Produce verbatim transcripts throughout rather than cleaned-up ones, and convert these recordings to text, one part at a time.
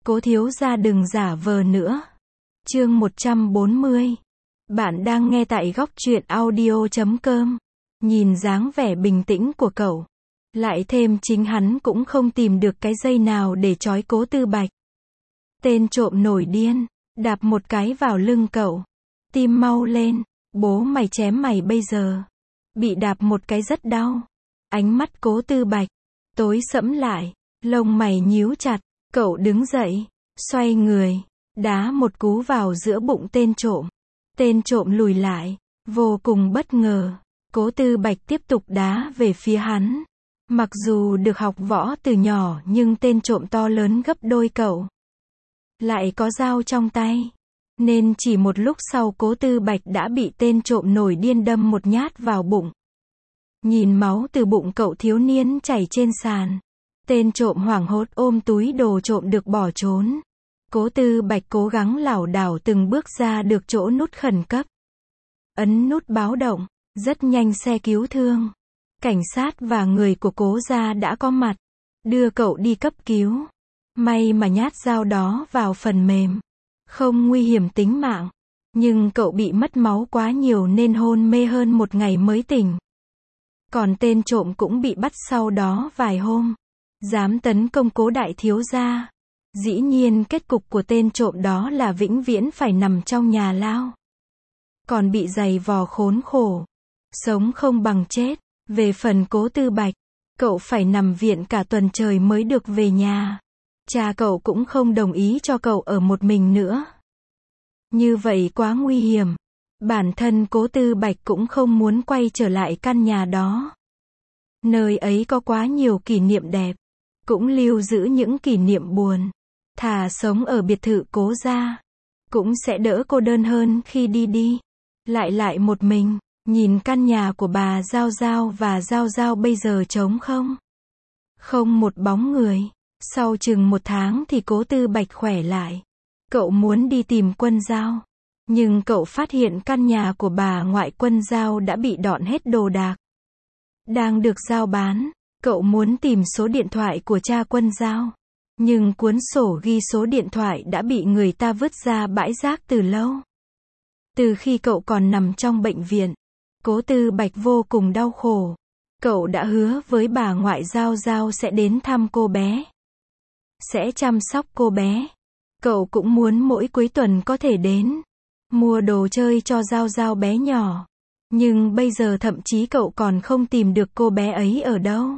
Cố thiếu gia đừng giả vờ nữa. Chương một trăm bốn mươi. Bạn đang nghe tại góc truyện audio chấm com. Nhìn dáng vẻ bình tĩnh của cậu, lại thêm chính hắn cũng không tìm được cái dây nào để trói Cố Tư Bạch. Tên trộm nổi điên, đạp một cái vào lưng cậu. Tim mau lên, bố mày chém mày bây giờ. Bị đạp một cái rất đau. Ánh mắt Cố Tư Bạch tối sẫm lại, lông mày nhíu chặt, cậu đứng dậy, xoay người, đá một cú vào giữa bụng tên trộm. Tên trộm lùi lại, vô cùng bất ngờ. Cố Tư Bạch tiếp tục đá về phía hắn. Mặc dù được học võ từ nhỏ nhưng tên trộm to lớn gấp đôi cậu, lại có dao trong tay, nên chỉ một lúc sau Cố Tư Bạch đã bị tên trộm nổi điên đâm một nhát vào bụng. Nhìn máu từ bụng cậu thiếu niên chảy trên sàn, tên trộm hoảng hốt ôm túi đồ trộm được bỏ trốn. Cố Tư Bạch cố gắng lảo đảo từng bước ra được chỗ nút khẩn cấp. Ấn nút báo động, rất nhanh xe cứu thương, cảnh sát và người của Cố gia đã có mặt, đưa cậu đi cấp cứu. May mà nhát dao đó vào phần mềm, không nguy hiểm tính mạng, nhưng cậu bị mất máu quá nhiều nên hôn mê hơn một ngày mới tỉnh. Còn tên trộm cũng bị bắt sau đó vài hôm, dám tấn công Cố đại thiếu gia. Dĩ nhiên kết cục của tên trộm đó là vĩnh viễn phải nằm trong nhà lao, còn bị giày vò khốn khổ, sống không bằng chết. Về phần Cố Tư Bạch, cậu phải nằm viện cả tuần trời mới được về nhà. Cha cậu cũng không đồng ý cho cậu ở một mình nữa. Như vậy quá nguy hiểm. Bản thân Cố Tư Bạch cũng không muốn quay trở lại căn nhà đó. Nơi ấy có quá nhiều kỷ niệm đẹp, cũng lưu giữ những kỷ niệm buồn. Thà sống ở biệt thự Cố gia, cũng sẽ đỡ cô đơn hơn khi đi đi lại lại một mình. Nhìn căn nhà của bà Giao Giao và Giao Giao bây giờ trống không, không một bóng người. Sau chừng một tháng thì Cố Tư Bạch khỏe lại. Cậu muốn đi tìm Quân Giao, nhưng cậu phát hiện căn nhà của bà ngoại Quân Giao đã bị dọn hết đồ đạc, đang được giao bán. Cậu muốn tìm số điện thoại của cha Quân Giao, nhưng cuốn sổ ghi số điện thoại đã bị người ta vứt ra bãi rác từ lâu. Từ khi cậu còn nằm trong bệnh viện, Cố Tư Bạch vô cùng đau khổ. Cậu đã hứa với bà ngoại Giao Giao sẽ đến thăm cô bé, sẽ chăm sóc cô bé. Cậu cũng muốn mỗi cuối tuần có thể đến, mua đồ chơi cho Giao Giao bé nhỏ. Nhưng bây giờ thậm chí cậu còn không tìm được cô bé ấy ở đâu.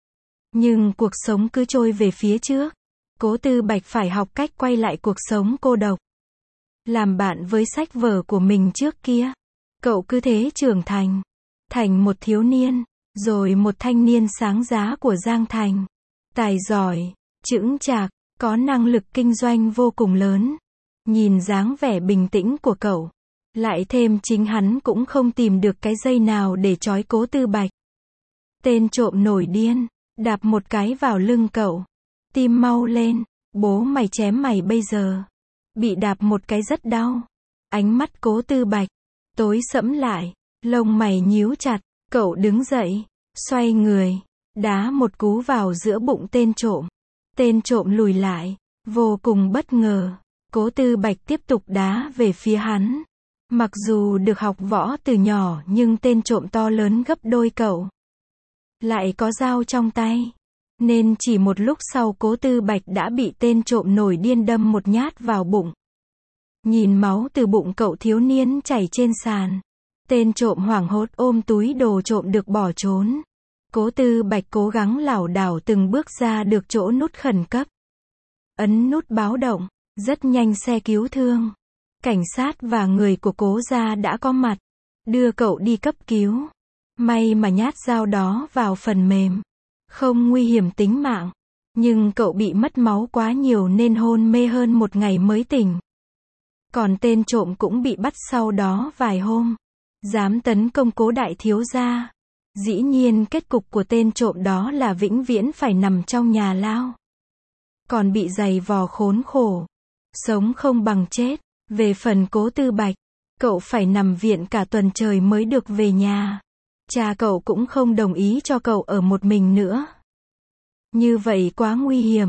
Nhưng cuộc sống cứ trôi về phía trước. Cố Tư Bạch phải học cách quay lại cuộc sống cô độc, làm bạn với sách vở của mình trước kia. Cậu cứ thế trưởng thành, thành một thiếu niên, rồi một thanh niên sáng giá của Giang Thành. Tài giỏi, chững chạc, có năng lực kinh doanh vô cùng lớn. Nhìn dáng vẻ bình tĩnh của cậu, lại thêm chính hắn cũng không tìm được cái dây nào để trói Cố Tư Bạch. Tên trộm nổi điên, đạp một cái vào lưng cậu. Tim mau lên, bố mày chém mày bây giờ. Bị đạp một cái rất đau. Ánh mắt Cố Tư Bạch tối sẫm lại, lông mày nhíu chặt, cậu đứng dậy, xoay người, đá một cú vào giữa bụng tên trộm. Tên trộm lùi lại, vô cùng bất ngờ. Cố Tư Bạch tiếp tục đá về phía hắn. Mặc dù được học võ từ nhỏ nhưng tên trộm to lớn gấp đôi cậu, lại có dao trong tay, nên chỉ một lúc sau Cố Tư Bạch đã bị tên trộm nổi điên đâm một nhát vào bụng. Nhìn máu từ bụng cậu thiếu niên chảy trên sàn, tên trộm hoảng hốt ôm túi đồ trộm được bỏ trốn. Cố Tư Bạch cố gắng lảo đảo từng bước ra được chỗ nút khẩn cấp. Ấn nút báo động, rất nhanh xe cứu thương, cảnh sát và người của Cố gia đã có mặt, đưa cậu đi cấp cứu. May mà nhát dao đó vào phần mềm, không nguy hiểm tính mạng, nhưng cậu bị mất máu quá nhiều nên hôn mê hơn một ngày mới tỉnh. Còn tên trộm cũng bị bắt sau đó vài hôm, dám tấn công Cố đại thiếu gia. Dĩ nhiên kết cục của tên trộm đó là vĩnh viễn phải nằm trong nhà lao, còn bị giày vò khốn khổ, sống không bằng chết. Về phần Cố Tư Bạch, cậu phải nằm viện cả tuần trời mới được về nhà. Cha cậu cũng không đồng ý cho cậu ở một mình nữa. Như vậy quá nguy hiểm.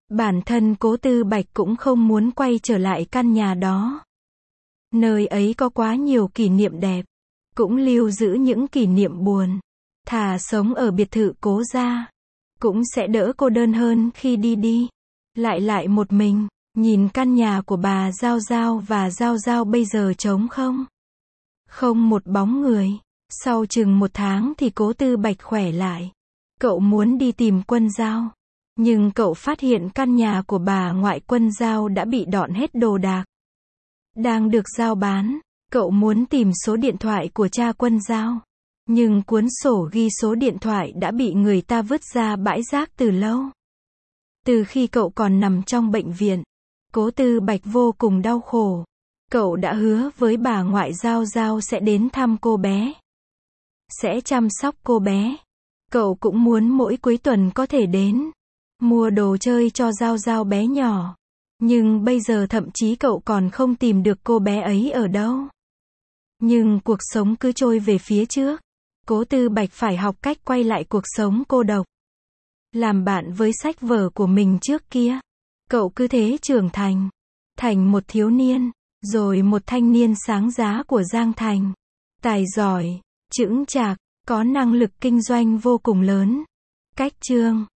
Bản thân Cố Tư Bạch cũng không muốn quay trở lại căn nhà đó. Nơi ấy có quá nhiều kỷ niệm đẹp, cũng lưu giữ những kỷ niệm buồn. Thà sống ở biệt thự Cố gia, cũng sẽ đỡ cô đơn hơn khi đi đi lại lại một mình. Nhìn căn nhà của bà Giao Giao và Giao Giao bây giờ trống không. Không một bóng người. Sau chừng một tháng thì Cố Tư Bạch khỏe lại. Cậu muốn đi tìm Quân Giao. Nhưng cậu phát hiện căn nhà của bà ngoại Quân Giao đã bị dọn hết đồ đạc. Đang được giao bán. Cậu muốn tìm số điện thoại của cha Quân Giao. Nhưng cuốn sổ ghi số điện thoại đã bị người ta vứt ra bãi rác từ lâu. Từ khi cậu còn nằm trong bệnh viện, Cố Tư Bạch vô cùng đau khổ. Cậu đã hứa với bà ngoại Giao Giao sẽ đến thăm cô bé, sẽ chăm sóc cô bé. Cậu cũng muốn mỗi cuối tuần có thể đến, mua đồ chơi cho Giao Giao bé nhỏ. Nhưng bây giờ thậm chí cậu còn không tìm được cô bé ấy ở đâu. Nhưng cuộc sống cứ trôi về phía trước. Cố Tư Bạch phải học cách quay lại cuộc sống cô độc. Làm bạn với sách vở của mình trước kia. Cậu cứ thế trưởng thành. Thành một thiếu niên, rồi một thanh niên sáng giá của Giang Thành. Tài giỏi, chững chạc, có năng lực kinh doanh vô cùng lớn. Cách chương